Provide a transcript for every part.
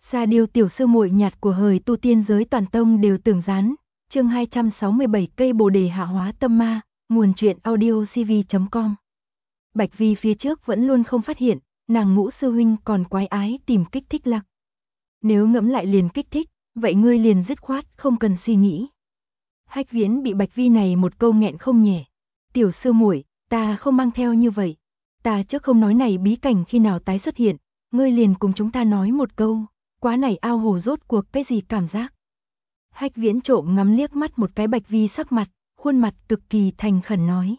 Sa Điêu tiểu sư muội nhạt của hời tu tiên giới toàn tông đều tưởng gián. Chương 267 cây bồ đề hạ hóa tâm ma, nguồn truyện audio cv.com. Bạch Vi phía trước vẫn luôn không phát hiện, nàng Ngũ sư huynh còn quái ái tìm kích thích Lạc. Nếu ngẫm lại liền kích thích, vậy ngươi liền dứt khoát không cần suy nghĩ. Hách Viễn bị Bạch Vi này một câu nghẹn không nhẹ. Tiểu sư muội, ta không mang theo như vậy. Ta trước không nói này bí cảnh khi nào tái xuất hiện, ngươi liền cùng chúng ta nói một câu, quá này ao hồ rốt cuộc cái gì cảm giác. Hách Viễn trộm ngắm liếc mắt một cái Bạch Vi sắc mặt, khuôn mặt cực kỳ thành khẩn nói.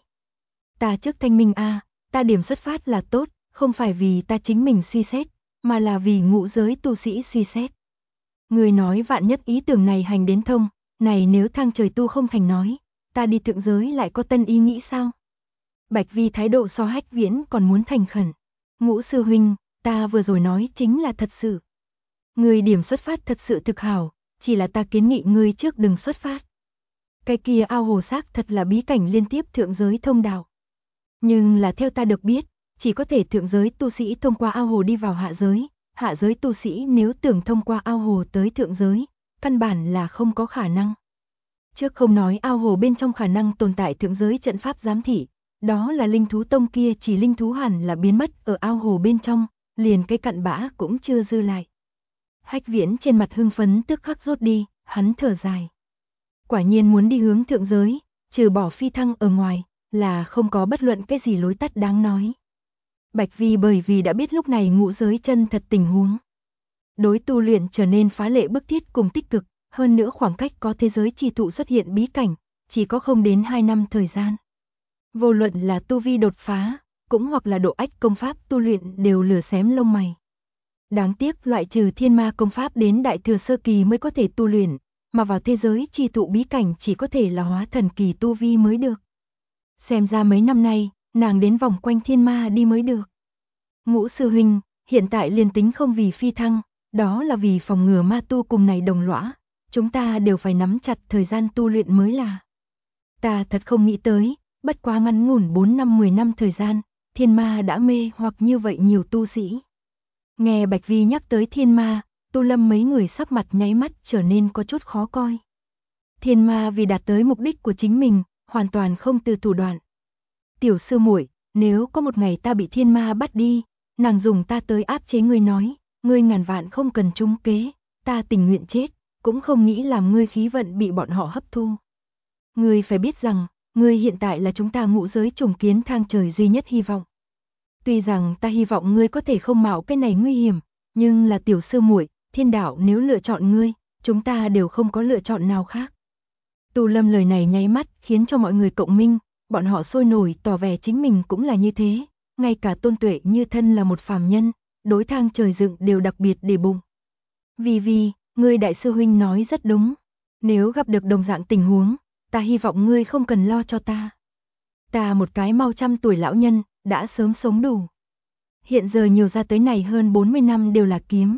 Ta trước thanh minh ta điểm xuất phát là tốt, không phải vì ta chính mình suy xét, mà là vì ngũ giới tu sĩ suy xét. Người nói vạn nhất ý tưởng này hành đến thông, này nếu thang trời tu không thành nói, ta đi thượng giới lại có tân ý nghĩ sao? Bạch Vi thái độ so Hách Viễn còn muốn thành khẩn. Ngũ sư huynh, ta vừa rồi nói chính là thật sự. Người điểm xuất phát thật sự thực hảo, chỉ là ta kiến nghị ngươi trước đừng xuất phát. Cái kia ao hồ xác thật là bí cảnh liên tiếp thượng giới thông đạo. Nhưng là theo ta được biết, chỉ có thể thượng giới tu sĩ thông qua ao hồ đi vào hạ giới tu sĩ nếu tưởng thông qua ao hồ tới thượng giới, căn bản là không có khả năng. Trước không nói ao hồ bên trong khả năng tồn tại thượng giới trận pháp giám thị, đó là linh thú tông kia chỉ linh thú hẳn là biến mất ở ao hồ bên trong, liền cái cặn bã cũng chưa dư lại. Hách Viễn trên mặt hưng phấn tức khắc rút đi, hắn thở dài. Quả nhiên muốn đi hướng thượng giới, trừ bỏ phi thăng ở ngoài, là không có bất luận cái gì lối tắt đáng nói. Bạch Vi bởi vì đã biết lúc này ngũ giới chân thật tình huống. Đối tu luyện trở nên phá lệ bức thiết cùng tích cực, hơn nữa khoảng cách có thế giới chi thụ xuất hiện bí cảnh, chỉ có không đến 2 năm thời gian. Vô luận là tu vi đột phá, cũng hoặc là độ ách công pháp tu luyện đều lửa xém lông mày. Đáng tiếc loại trừ thiên ma công pháp đến đại thừa sơ kỳ mới có thể tu luyện, mà vào thế giới chi thụ bí cảnh chỉ có thể là hóa thần kỳ tu vi mới được. Xem ra mấy năm nay, nàng đến vòng quanh thiên ma đi mới được. Ngũ sư huynh, hiện tại liền tính không vì phi thăng, đó là vì phòng ngừa ma tu cùng này đồng lõa, chúng ta đều phải nắm chặt thời gian tu luyện mới là. Ta thật không nghĩ tới, bất quá ngắn ngủn 4 năm 10 năm thời gian, thiên ma đã mê hoặc như vậy nhiều tu sĩ. Nghe Bạch Vi nhắc tới thiên ma, Tu Lâm mấy người sắc mặt nháy mắt trở nên có chút khó coi. Thiên ma vì đạt tới mục đích của chính mình, hoàn toàn không từ thủ đoạn. Tiểu sư muội, nếu có một ngày ta bị thiên ma bắt đi, nàng dùng ta tới áp chế ngươi nói, ngươi ngàn vạn không cần trúng kế, ta tình nguyện chết, cũng không nghĩ làm ngươi khí vận bị bọn họ hấp thu. Ngươi phải biết rằng, ngươi hiện tại là chúng ta ngũ giới trùng kiến thang trời duy nhất hy vọng. Tuy rằng ta hy vọng ngươi có thể không mạo cái này nguy hiểm, nhưng là tiểu sư muội, thiên đạo nếu lựa chọn ngươi, chúng ta đều không có lựa chọn nào khác. Tu Lâm lời này nháy mắt khiến cho mọi người cộng minh, bọn họ sôi nổi tỏ vẻ chính mình cũng là như thế, ngay cả Tôn Tuệ như thân là một phàm nhân, đối thang trời dựng đều đặc biệt để bụng. Vi, ngươi đại sư huynh nói rất đúng, nếu gặp được đồng dạng tình huống, ta hy vọng ngươi không cần lo cho ta. Ta một cái mau trăm tuổi lão nhân, đã sớm sống đủ. Hiện giờ nhiều ra tới này hơn 40 năm đều là kiếm.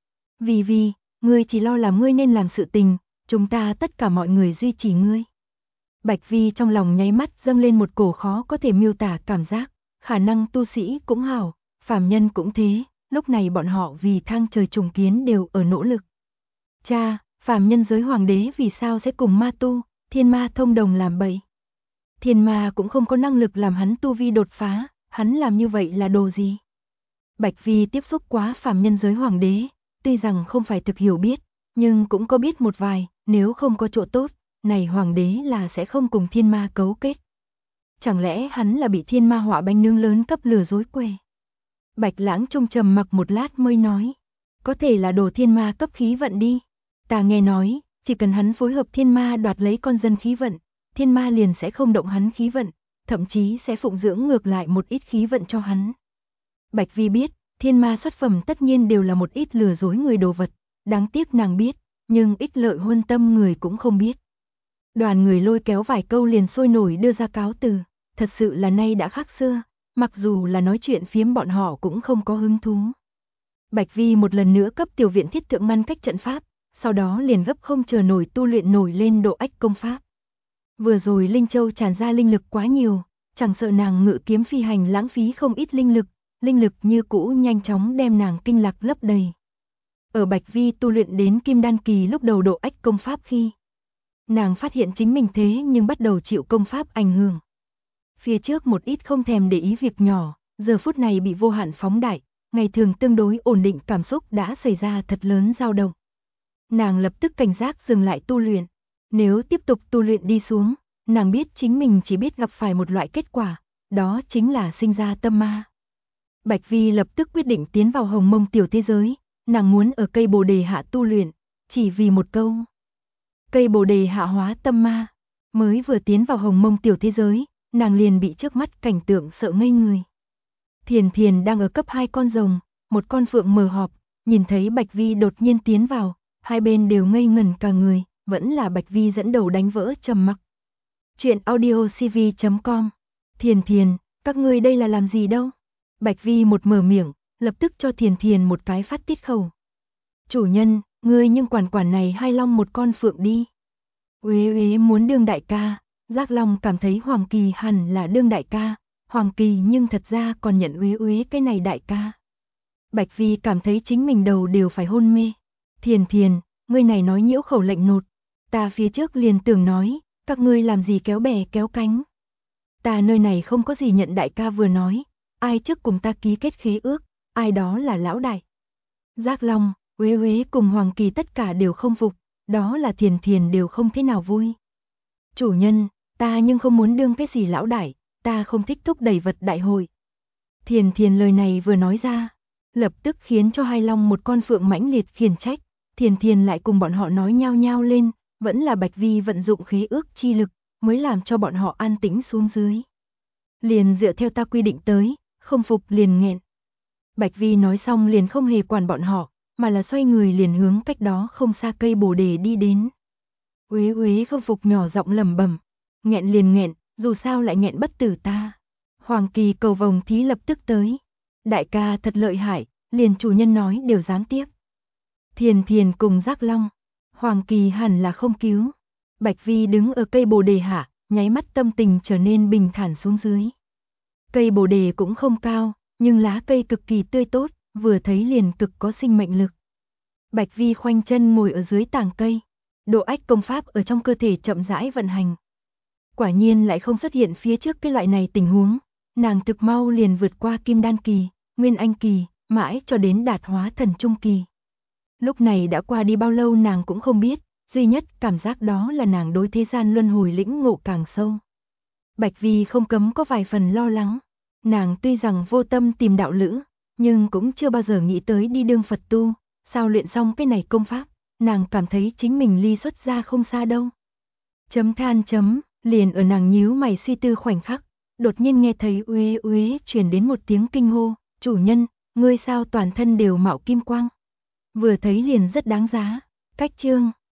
Vi, ngươi chỉ lo làm ngươi nên làm sự tình, chúng ta tất cả mọi người duy trì ngươi. Bạch Vi trong lòng nháy mắt dâng lên một cổ khó có thể miêu tả cảm giác, khả năng tu sĩ cũng hảo, phàm nhân cũng thế, lúc này bọn họ vì thang trời trùng kiến đều ở nỗ lực. Cha, phàm nhân giới hoàng đế vì sao sẽ cùng ma tu, thiên ma thông đồng làm bậy? Thiên ma cũng không có năng lực làm hắn tu vi đột phá, hắn làm như vậy là đồ gì? Bạch Vi tiếp xúc quá phàm nhân giới hoàng đế, tuy rằng không phải thực hiểu biết, nhưng cũng có biết một vài, nếu không có chỗ tốt, này hoàng đế là sẽ không cùng thiên ma cấu kết. Chẳng lẽ hắn là bị thiên ma họa bánh nướng lớn cấp lừa dối quê? Bạch Lãng trung trầm mặc một lát mới nói, có thể là đồ thiên ma cấp khí vận đi. Ta nghe nói, chỉ cần hắn phối hợp thiên ma đoạt lấy con dân khí vận, thiên ma liền sẽ không động hắn khí vận, thậm chí sẽ phụng dưỡng ngược lại một ít khí vận cho hắn. Bạch Vi biết, thiên ma xuất phẩm tất nhiên đều là một ít lừa dối người đồ vật, đáng tiếc nàng biết, nhưng ích lợi huân tâm người cũng không biết. Đoàn người lôi kéo vài câu liền sôi nổi đưa ra cáo từ, thật sự là nay đã khác xưa, mặc dù là nói chuyện phiếm bọn họ cũng không có hứng thú. Bạch Vi một lần nữa cấp tiểu viện thiết thượng ngăn cách trận pháp, sau đó liền gấp không chờ nổi tu luyện nổi lên độ ách công pháp. Vừa rồi Linh Châu tràn ra linh lực quá nhiều, chẳng sợ nàng ngự kiếm phi hành lãng phí không ít linh lực như cũ nhanh chóng đem nàng kinh lạc lấp đầy. Ở Bạch Vi tu luyện đến Kim Đan kỳ lúc đầu độ ách công pháp khi nàng phát hiện chính mình thế nhưng bắt đầu chịu công pháp ảnh hưởng. Phía trước một ít không thèm để ý việc nhỏ, giờ phút này bị vô hạn phóng đại, ngày thường tương đối ổn định cảm xúc đã xảy ra thật lớn dao động. Nàng lập tức cảnh giác dừng lại tu luyện, nếu tiếp tục tu luyện đi xuống, nàng biết chính mình chỉ biết gặp phải một loại kết quả, đó chính là sinh ra tâm ma. Bạch Vi lập tức quyết định tiến vào Hồng Mông tiểu thế giới, nàng muốn ở cây Bồ đề hạ tu luyện, chỉ vì một câu. Cây Bồ đề hạ hóa tâm ma, mới vừa tiến vào Hồng Mông tiểu thế giới, nàng liền bị trước mắt cảnh tượng sợ ngây người. Thiền Thiền đang ở cấp 2 con rồng, một con phượng mở họp, nhìn thấy Bạch Vi đột nhiên tiến vào, hai bên đều ngây ngẩn cả người, vẫn là Bạch Vi dẫn đầu đánh vỡ trầm mặc. Chuyện audio cv.com. Thiền Thiền, các ngươi đây là làm gì đâu? Bạch Vi một mở miệng, lập tức cho Thiền Thiền một cái phát tiết khẩu. Chủ nhân, ngươi nhưng quản này hai long một con phượng đi. Uế uế muốn đương đại ca, Giác Long cảm thấy Hoàng Kỳ hẳn là đương đại ca, Hoàng Kỳ nhưng thật ra còn nhận uế uế cái này đại ca. Bạch Vi cảm thấy chính mình đầu đều phải hôn mê. Thiền Thiền, ngươi này nói nhiễu khẩu lệnh nột, ta phía trước liền tưởng nói, các ngươi làm gì kéo bè kéo cánh. Ta nơi này không có gì nhận đại ca vừa nói, ai trước cùng ta ký kết khế ước, ai đó là lão đại. Giác Long, uế uế cùng Hoàng Kỳ tất cả đều không phục, đó là Thiền Thiền đều không thế nào vui. Chủ nhân, ta nhưng không muốn đương cái gì lão đại, ta không thích thúc đẩy vật đại hội. Thiền Thiền lời này vừa nói ra, lập tức khiến cho hai long một con phượng mãnh liệt khiển trách, Thiền Thiền lại cùng bọn họ nói nhao nhao lên, vẫn là Bạch Vi vận dụng khế ước chi lực, mới làm cho bọn họ an tĩnh xuống dưới. Liền dựa theo ta quy định tới, không phục liền nghẹn. Bạch Vi nói xong liền không hề quản bọn họ, mà là xoay người liền hướng cách đó không xa cây Bồ đề đi đến. Uế uế không phục nhỏ giọng lẩm bẩm, nghẹn liền nghẹn, dù sao lại nghẹn bất tử ta. Hoàng Kỳ cầu vồng thí lập tức tới. Đại ca thật lợi hại, liền chủ nhân nói đều dám tiếp. Thiền Thiền cùng Giác Long, Hoàng Kỳ hẳn là không cứu. Bạch Vi đứng ở cây Bồ đề hạ, nháy mắt tâm tình trở nên bình thản xuống dưới. Cây Bồ đề cũng không cao, nhưng lá cây cực kỳ tươi tốt, vừa thấy liền cực có sinh mệnh lực. Bạch Vi khoanh chân ngồi ở dưới tàng cây, độ ách công pháp ở trong cơ thể chậm rãi vận hành. Quả nhiên lại không xuất hiện phía trước cái loại này tình huống, nàng thực mau liền vượt qua Kim Đan kỳ, Nguyên Anh kỳ, mãi cho đến đạt hóa thần trung kỳ. Lúc này đã qua đi bao lâu nàng cũng không biết, duy nhất cảm giác đó là nàng đối thế gian luân hồi lĩnh ngộ càng sâu. Bạch Vi không cấm có vài phần lo lắng, nàng tuy rằng vô tâm tìm đạo lữ, nhưng cũng chưa bao giờ nghĩ tới đi đương Phật tu, sao luyện xong cái này công pháp, nàng cảm thấy chính mình ly xuất gia không xa đâu. Liền ở nàng nhíu mày suy tư khoảnh khắc, đột nhiên nghe thấy uế uế truyền đến một tiếng kinh hô, chủ nhân, ngươi sao toàn thân đều mạo kim quang. Vừa thấy liền rất đáng giá, cách chương.